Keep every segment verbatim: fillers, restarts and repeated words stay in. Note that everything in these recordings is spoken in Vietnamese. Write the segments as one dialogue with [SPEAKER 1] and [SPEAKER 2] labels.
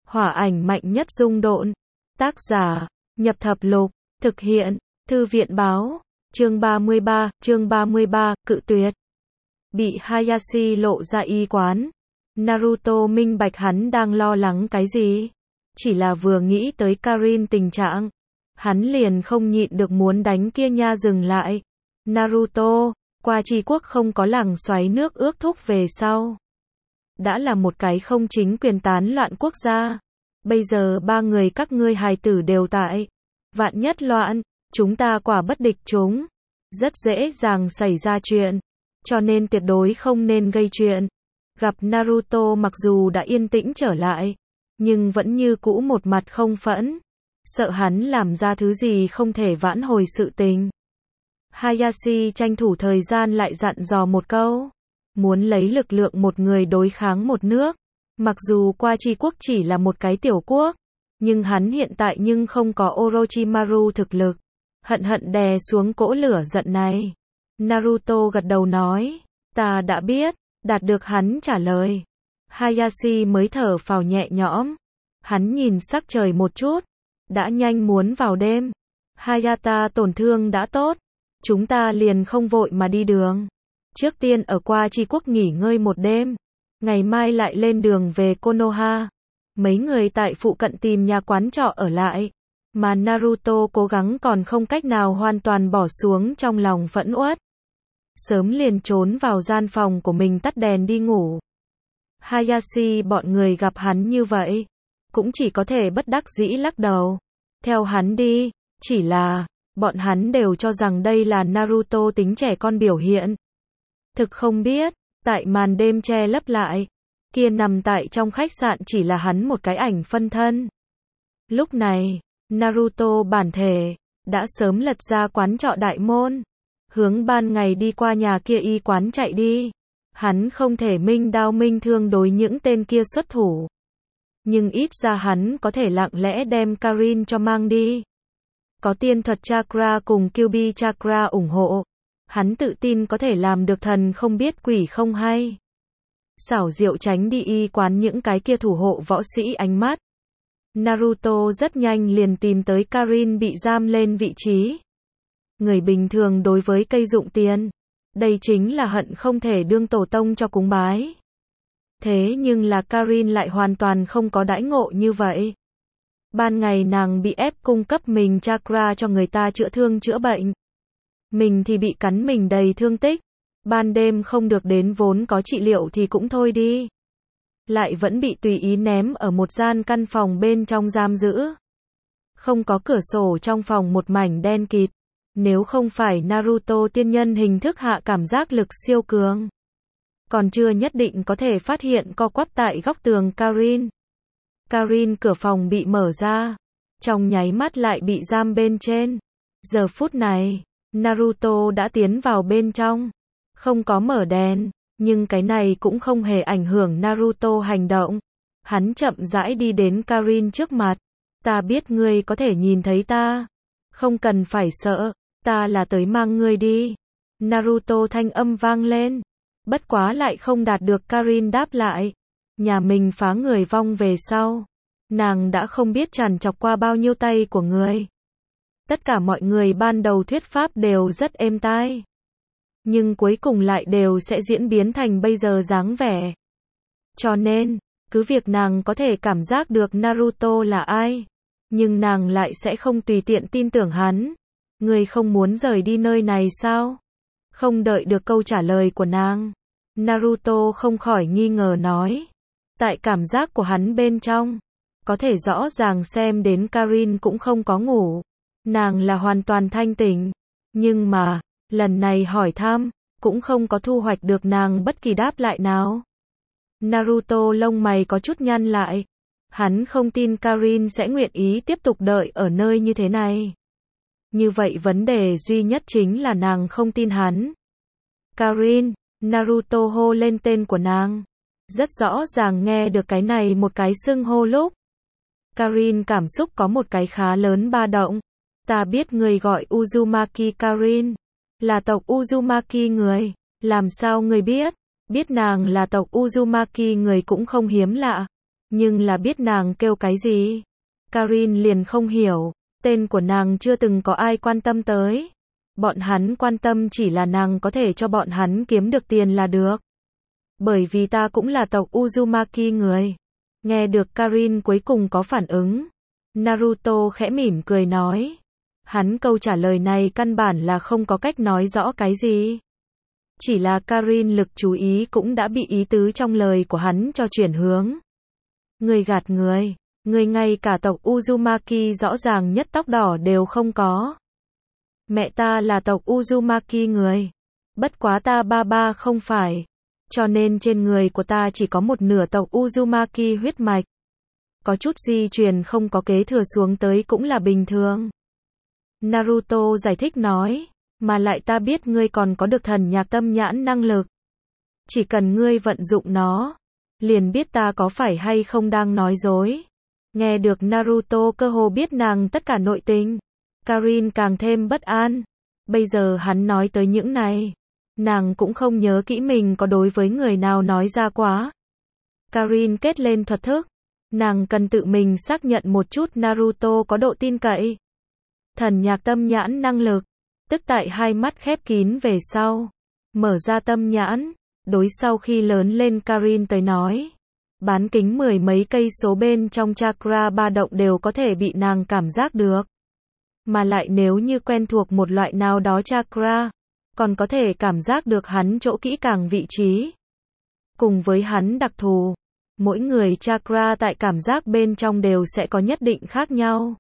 [SPEAKER 1] Hỏa ảnh mạnh nhất dung độn. Tác giả, Nhập Thập Lục. Thực hiện, Thư viện báo. Chương ba mươi ba, chương ba mươi ba, cự tuyệt. Bị Hayashi lộ ra y quán. Naruto minh bạch hắn đang lo lắng cái gì. Chỉ là vừa nghĩ tới Karin tình trạng. Hắn liền không nhịn được muốn đánh kia nha dừng lại. Naruto, qua tri quốc không có làng xoáy nước ước thúc về sau. Đã là một cái không chính quyền tán loạn quốc gia. Bây giờ ba người các ngươi hài tử đều tại. Vạn nhất loạn, chúng ta quả bất địch chúng. Rất dễ dàng xảy ra chuyện. Cho nên tuyệt đối không nên gây chuyện. Gặp Naruto mặc dù đã yên tĩnh trở lại. Nhưng vẫn như cũ một mặt không phẫn. Sợ hắn làm ra thứ gì không thể vãn hồi sự tình. Hayashi tranh thủ thời gian lại dặn dò một câu. Muốn lấy lực lượng một người đối kháng một nước. Mặc dù qua tri quốc chỉ là một cái tiểu quốc. Nhưng hắn hiện tại nhưng không có Orochimaru thực lực. Hận hận đè xuống cỗ lửa giận này. Naruto gật đầu nói. Ta đã biết. Đạt được hắn trả lời. Hayashi mới thở phào nhẹ nhõm. Hắn nhìn sắc trời một chút. Đã nhanh muốn vào đêm. Hayata tổn thương đã tốt. Chúng ta liền không vội mà đi đường. Trước tiên ở qua tri quốc nghỉ ngơi một đêm. Ngày mai lại lên đường về Konoha. Mấy người tại phụ cận tìm nhà quán trọ ở lại. Mà Naruto cố gắng còn không cách nào hoàn toàn bỏ xuống trong lòng phẫn uất. Sớm liền trốn vào gian phòng của mình tắt đèn đi ngủ. Hayashi bọn người gặp hắn như vậy. Cũng chỉ có thể bất đắc dĩ lắc đầu. Theo hắn đi, chỉ là, bọn hắn đều cho rằng đây là Naruto tính trẻ con biểu hiện. Thực không biết, tại màn đêm che lấp lại, kia nằm tại trong khách sạn chỉ là hắn một cái ảnh phân thân. Lúc này, Naruto bản thể, đã sớm lật ra quán trọ đại môn, hướng ban ngày đi qua nhà kia y quán chạy đi. Hắn không thể minh đao minh thương đối những tên kia xuất thủ. Nhưng ít ra hắn có thể lặng lẽ đem Karin cho mang đi. Có tiên thuật chakra cùng Kyuubi chakra ủng hộ. Hắn tự tin có thể làm được thần không biết quỷ không hay. Xảo diệu tránh đi y quán những cái kia thủ hộ võ sĩ ánh mắt. Naruto rất nhanh liền tìm tới Karin bị giam lên vị trí. Người bình thường đối với cây dụng tiền. Đây chính là hận không thể đương tổ tông cho cúng bái. Thế nhưng là Karin lại hoàn toàn không có đãi ngộ như vậy. Ban ngày nàng bị ép cung cấp mình chakra cho người ta chữa thương chữa bệnh. Mình thì bị cắn mình đầy thương tích. Ban đêm không được đến vốn có trị liệu thì cũng thôi đi. Lại vẫn bị tùy ý ném ở một gian căn phòng bên trong giam giữ. Không có cửa sổ trong phòng một mảnh đen kịt. Nếu không phải Naruto tiên nhân hình thức hạ cảm giác lực siêu cường. Còn chưa nhất định có thể phát hiện co quắp tại góc tường Karin. Karin cửa phòng bị mở ra. Trong nháy mắt lại bị giam bên trên. Giờ phút này, Naruto đã tiến vào bên trong. Không có mở đèn, nhưng cái này cũng không hề ảnh hưởng Naruto hành động. Hắn chậm rãi đi đến Karin trước mặt. Ta biết ngươi có thể nhìn thấy ta. Không cần phải sợ, ta là tới mang ngươi đi. Naruto thanh âm vang lên. Bất quá lại không đạt được Karin đáp lại. Nhà mình phá người vong về sau. Nàng đã không biết trằn trọc qua bao nhiêu tay của người. Tất cả mọi người ban đầu thuyết pháp đều rất êm tai. Nhưng cuối cùng lại đều sẽ diễn biến thành bây giờ dáng vẻ. Cho nên, cứ việc nàng có thể cảm giác được Naruto là ai. Nhưng nàng lại sẽ không tùy tiện tin tưởng hắn. Người không muốn rời đi nơi này sao? Không đợi được câu trả lời của nàng. Naruto không khỏi nghi ngờ nói. Tại cảm giác của hắn bên trong. Có thể rõ ràng xem đến Karin cũng không có ngủ. Nàng là hoàn toàn thanh tỉnh. Nhưng mà, lần này hỏi thăm, cũng không có thu hoạch được nàng bất kỳ đáp lại nào. Naruto lông mày có chút nhăn lại. Hắn không tin Karin sẽ nguyện ý tiếp tục đợi ở nơi như thế này. Như vậy vấn đề duy nhất chính là nàng không tin hắn. Karin, Naruto hô lên tên của nàng. Rất rõ ràng nghe được cái này một cái xưng hô lúc. Karin cảm xúc có một cái khá lớn ba động. Ta biết người gọi Uzumaki Karin. Là tộc Uzumaki người. Làm sao người biết? Biết nàng là tộc Uzumaki người cũng không hiếm lạ. Nhưng là biết nàng kêu cái gì? Karin liền không hiểu, tên của nàng chưa từng có ai quan tâm tới. Bọn hắn quan tâm chỉ là nàng có thể cho bọn hắn kiếm được tiền là được. Bởi vì ta cũng là tộc Uzumaki người. Nghe được Karin cuối cùng có phản ứng. Naruto khẽ mỉm cười nói. Hắn câu trả lời này căn bản là không có cách nói rõ cái gì. Chỉ là Karin lực chú ý cũng đã bị ý tứ trong lời của hắn cho chuyển hướng. Người gạt người, người ngay cả tộc Uzumaki rõ ràng nhất tóc đỏ đều không có. Mẹ ta là tộc Uzumaki người. Bất quá ta ba ba không phải. Cho nên trên người của ta chỉ có một nửa tộc Uzumaki huyết mạch. Có chút di truyền không có kế thừa xuống tới cũng là bình thường. Naruto giải thích nói. Mà lại ta biết ngươi còn có được thần nhạc tâm nhãn năng lực. Chỉ cần ngươi vận dụng nó, liền biết ta có phải hay không đang nói dối. Nghe được Naruto cơ hồ biết nàng tất cả nội tình. Karin càng thêm bất an. Bây giờ hắn nói tới những này. Nàng cũng không nhớ kỹ mình có đối với người nào nói ra quá. Karin kết lên thuật thức. Nàng cần tự mình xác nhận một chút Naruto có độ tin cậy. Thần nhạc tâm nhãn năng lực. Tức tại hai mắt khép kín về sau. Mở ra tâm nhãn. Đối sau khi lớn lên Karin tới nói. Bán kính mười mấy cây số bên trong chakra ba động đều có thể bị nàng cảm giác được. Mà lại nếu như quen thuộc một loại nào đó chakra, còn có thể cảm giác được hắn chỗ kỹ càng vị trí. Cùng với hắn đặc thù, mỗi người chakra tại cảm giác bên trong đều sẽ có nhất định khác nhau.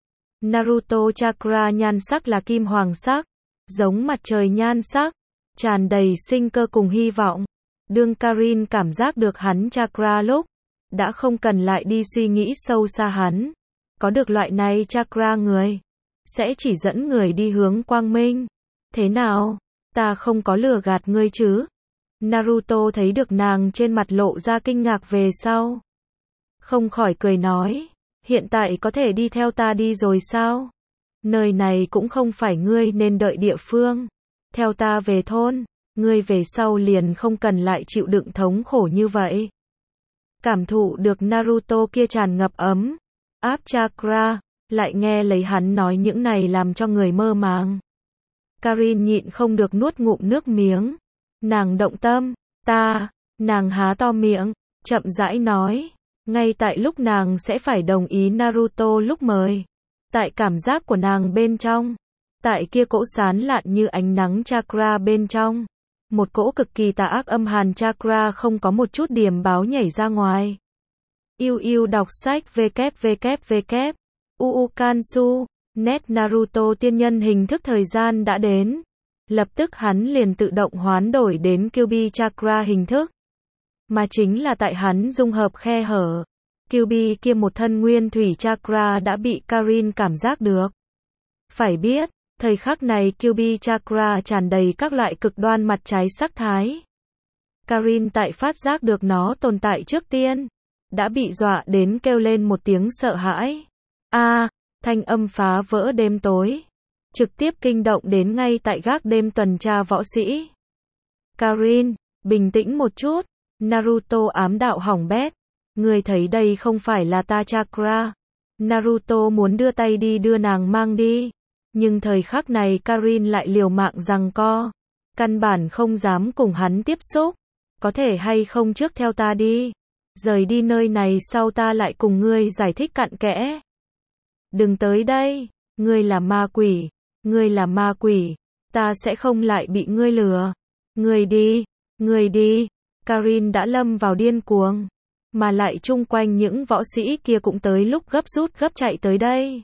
[SPEAKER 1] Naruto chakra nhan sắc là kim hoàng sắc, giống mặt trời nhan sắc, tràn đầy sinh cơ cùng hy vọng. Đương Karin cảm giác được hắn chakra lúc, đã không cần lại đi suy nghĩ sâu xa hắn. Có được loại này chakra người, sẽ chỉ dẫn người đi hướng quang minh. Thế nào? Ta không có lừa gạt ngươi chứ? Naruto thấy được nàng trên mặt lộ ra kinh ngạc về sau. Không khỏi cười nói. Hiện tại có thể đi theo ta đi rồi sao? Nơi này cũng không phải ngươi nên đợi địa phương. Theo ta về thôn, ngươi về sau liền không cần lại chịu đựng thống khổ như vậy. Cảm thụ được Naruto kia tràn ngập ấm, áp chakra, lại nghe lấy hắn nói những này làm cho người mơ màng. Karin nhịn không được nuốt ngụm nước miếng. Nàng động tâm, ta, nàng há to miệng, chậm rãi nói. Ngay tại lúc nàng sẽ phải đồng ý Naruto lúc mời. Tại cảm giác của nàng bên trong. Tại kia cỗ sán lạn như ánh nắng chakra bên trong. Một cỗ cực kỳ tà ác âm hàn chakra không có một chút điểm báo nhảy ra ngoài. Yêu yêu đọc sách www. Uukansu. Net Naruto tiên nhân hình thức thời gian đã đến. Lập tức hắn liền tự động hoán đổi đến Kyuubi chakra hình thức. Mà chính là tại hắn dung hợp khe hở. Kyuubi kia một thân nguyên thủy chakra đã bị Karin cảm giác được. Phải biết, thời khắc này Kyuubi chakra tràn đầy các loại cực đoan mặt trái sắc thái. Karin tại phát giác được nó tồn tại trước tiên. Đã bị dọa đến kêu lên một tiếng sợ hãi. A, à, thanh âm phá vỡ đêm tối. Trực tiếp kinh động đến ngay tại gác đêm tuần tra võ sĩ. Karin, bình tĩnh một chút. Naruto ám đạo hỏng bét. Ngươi thấy đây không phải là ta chakra. Naruto muốn đưa tay đi đưa nàng mang đi. Nhưng thời khắc này Karin lại liều mạng giằng co. Căn bản không dám cùng hắn tiếp xúc. Có thể hay không trước theo ta đi. Rời đi nơi này sau ta lại cùng ngươi giải thích cặn kẽ. Đừng tới đây. Ngươi là ma quỷ. Ngươi là ma quỷ. Ta sẽ không lại bị ngươi lừa. Ngươi đi. Ngươi đi. Karin đã lâm vào điên cuồng. Mà lại chung quanh những võ sĩ kia cũng tới lúc gấp rút gấp chạy tới đây.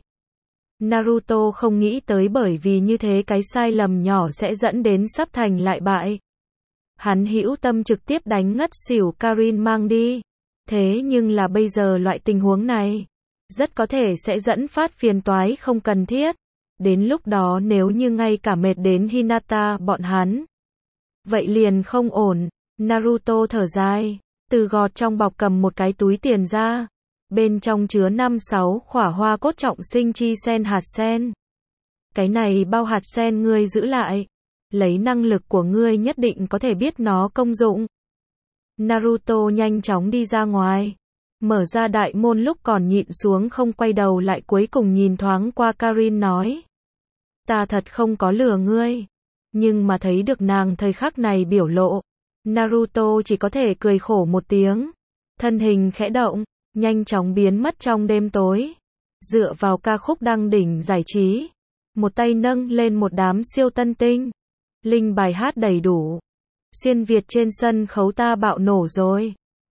[SPEAKER 1] Naruto không nghĩ tới bởi vì như thế cái sai lầm nhỏ sẽ dẫn đến sắp thành lại bại. Hắn hữu tâm trực tiếp đánh ngất xỉu Karin mang đi. Thế nhưng là bây giờ loại tình huống này, rất có thể sẽ dẫn phát phiền toái không cần thiết. Đến lúc đó nếu như ngay cả mệt đến Hinata bọn hắn. Vậy liền không ổn. Naruto thở dài. Từ gọt trong bọc cầm một cái túi tiền ra. Bên trong chứa năm sáu khỏa hoa cốt trọng sinh chi sen hạt sen. Cái này bao hạt sen ngươi giữ lại. Lấy năng lực của ngươi nhất định có thể biết nó công dụng. Naruto nhanh chóng đi ra ngoài. Mở ra đại môn lúc còn nhịn xuống không quay đầu lại cuối cùng nhìn thoáng qua Karin nói. Ta thật không có lừa ngươi. Nhưng mà thấy được nàng thời khắc này biểu lộ. Naruto chỉ có thể cười khổ một tiếng. Thân hình khẽ động, nhanh chóng biến mất trong đêm tối. Dựa vào ca khúc đăng đỉnh giải trí. Một tay nâng lên một đám siêu tân tinh. Linh bài hát đầy đủ. Xuyên Việt trên sân khấu ta bạo nổ rồi.